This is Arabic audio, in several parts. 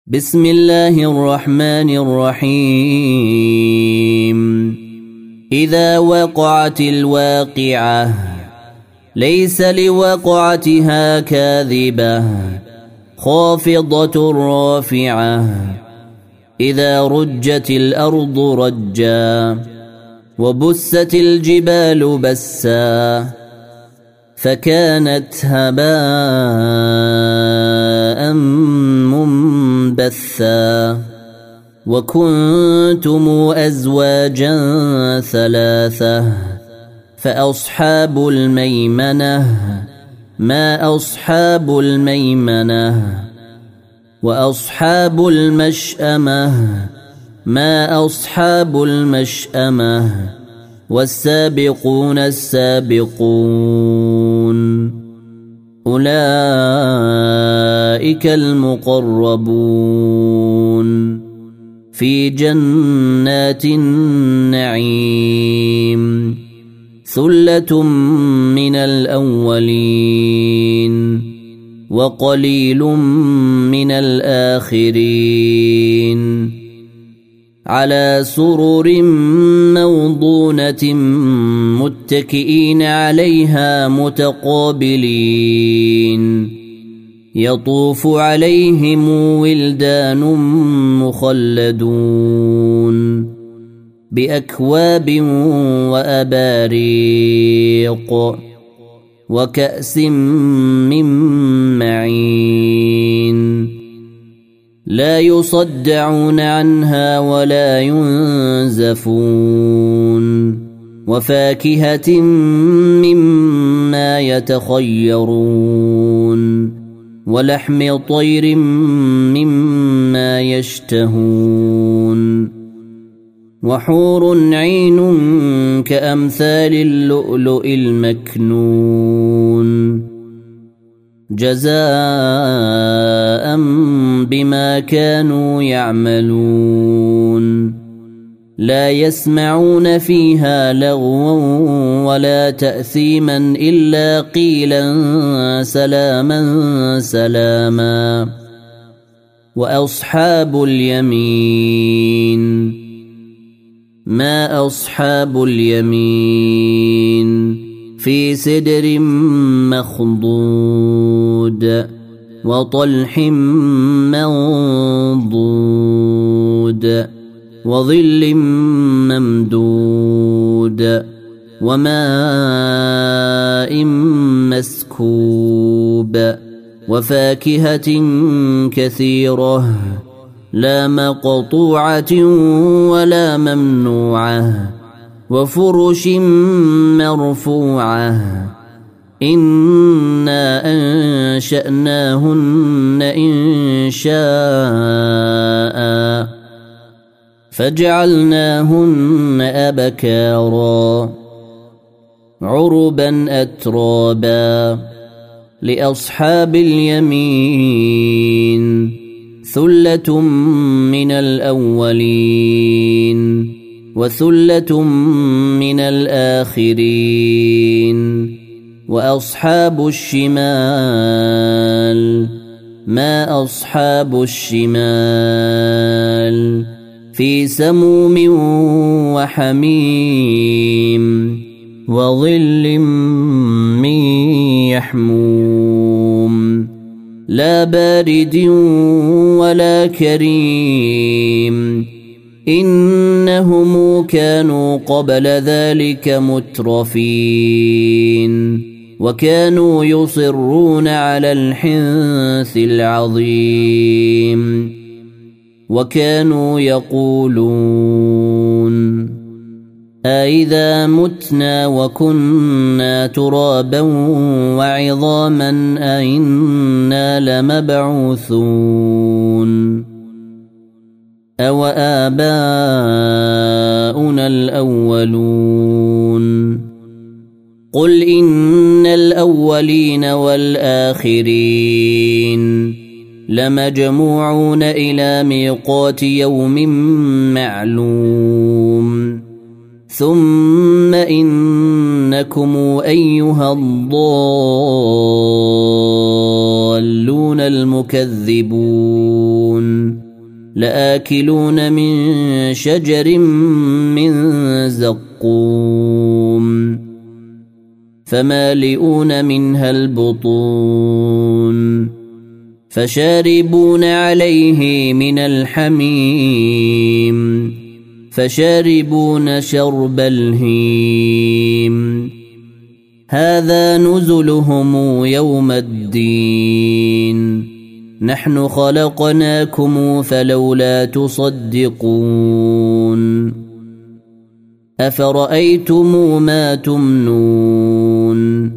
بسم الله الرحمن الرحيم. إذا وقعت الواقعة ليس لوقعتها كاذبة خافضة رافعة. إذا رجت الأرض رجا وبست الجبال بسا فكانت هباء منبثا وكنتم أزواجا ثلاثة فأصحاب الميمنة ما أصحاب الميمنة وأصحاب المشأمة ما أصحاب المشأمة والسابقون السابقون أولئك المقربون في جنات النعيم ثلة من الأولين وقليل من الآخرين على سرر موضونة متكئين عليها متقابلين يطوف عليهم ولدان مخلدون بأكواب وأباريق وكأس من معين لا يصدعون عنها ولا ينزفون وفاكهة مما يتخيرون ولحم طير مما يشتهون وحور عين كأمثال اللؤلؤ المكنون جزاء بما كانوا يعملون لا يسمعون فيها لغوا ولا تأثيما إلا قيلا سلاما سلاما. وأصحاب اليمين ما أصحاب اليمين في سدر مخضود وطلح منضود وظل ممدود وماء مسكوب وفاكهة كثيرة لا مقطوعة ولا ممنوعة وفرش مرفوعة إنا أنشأناهن إنشاء فجعلناهن أبكارا عربا أترابا. لأصحاب اليمين ثلة من الأولين وثلة من الآخرين. وأصحاب الشمال ما أصحاب الشمال في سموم وحميم وظل من يحموم لا بارد ولا كريم إنهم كانوا قبل ذلك مترفين وكانوا يصرون على الحنث العظيم وكانوا يقولون أإذا متنا وكنا ترابا وعظاما أإنا لمبعوثون أو آباؤنا الأولون قل إن الأولين والآخرين لمجموعون إلى ميقات يوم معلوم ثم إنكم أيها الضالون المكذبون لآكلون من شجر من زقوم فمالئون منها البطون فشاربون عليه من الحميم فشاربون شرب الهيم هذا نزلهم يوم الدين نحن خلقناكم فلولا تصدقون أفرأيتم ما تمنون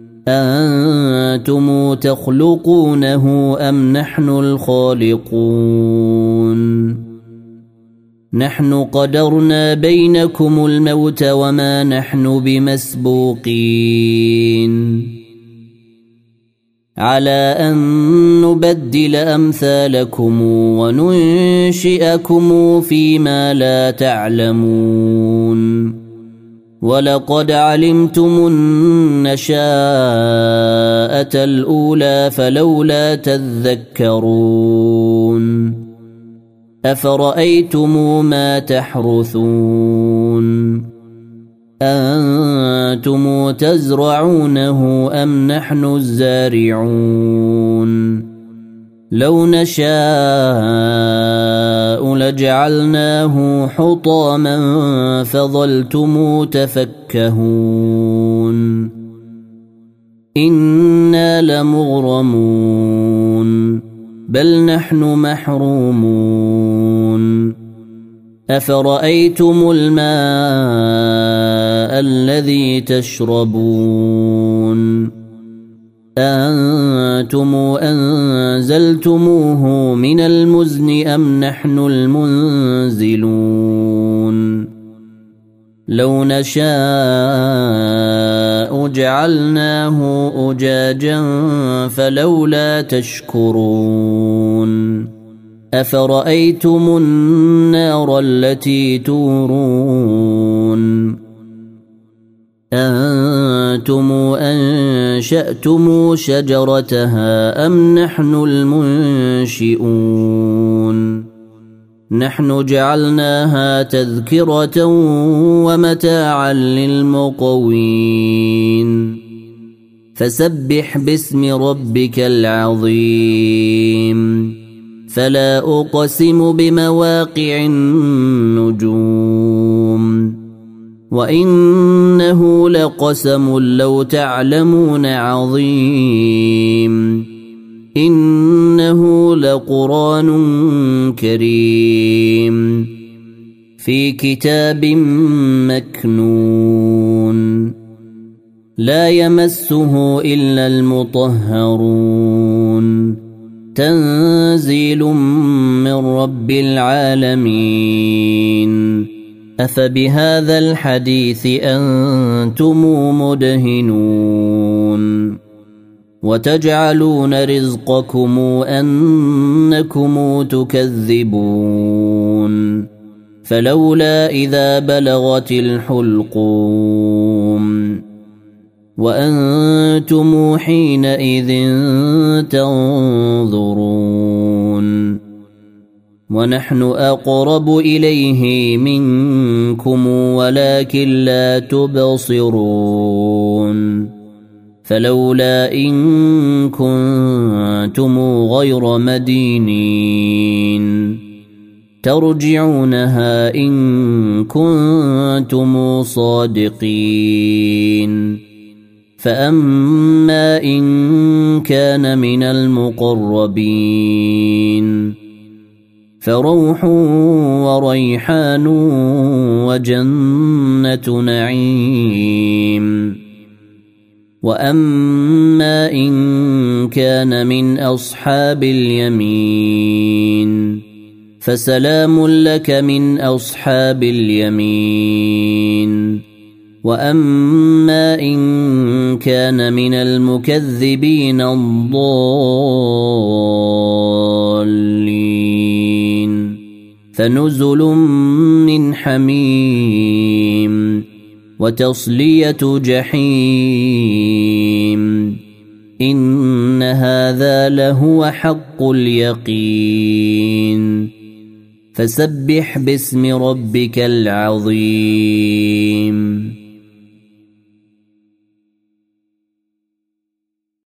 أنتم تخلقونه أم نحن الخالقون نحن قدرنا بينكم الموت وما نحن بمسبوقين على أن نبدل أمثالكم وننشئكم فيما لا تعلمون ولقد علمتم النشاءة الأولى فلولا تذكرون أفرأيتم ما تحرثون أنتم تزرعونه أم نحن الزارعون لو نشاء لجعلناه حطاما فظلتم تفكهون إنا لمغرمون بل نحن محرومون أفرأيتم الماء الذي تشربون أنتم أنزلتموه من المزن أم نحن المنزلون لو نشاء جعلناه أجاجا فلولا تشكرون أفرأيتم النار التي تورون أنتم أنشأتم شجرتها أم نحن المنشئون نحن جعلناها تذكرة ومتاعا للمقوين فسبح باسم ربك العظيم فلا أقسم بمواقع النجوم وإنه لقسم لو تعلمون عظيم إنه لقرآن كريم في كتاب مكنون لا يمسه إلا المطهرون تنزيل من رب العالمين أفبهذا الحديث أنتم مدهنون وتجعلون رزقكم أنكم تكذبون فلولا إذا بلغت الحلقوم وأنتم حينئذ تنظرون ونحن أقرب إليه منكم ولكن لا تبصرون فلولا إن كنتم غير مدينين ترجعونها إن كنتم صادقين فأما إن كان من المقربين فروح وريحان وجنة نعيم وأما إن كان من أصحاب اليمين فسلام لك من أصحاب اليمين وأما إن كان من المكذبين الضالين فنزل من حميم وتصلية جحيم إن هذا لهو حق اليقين فسبح باسم ربك العظيم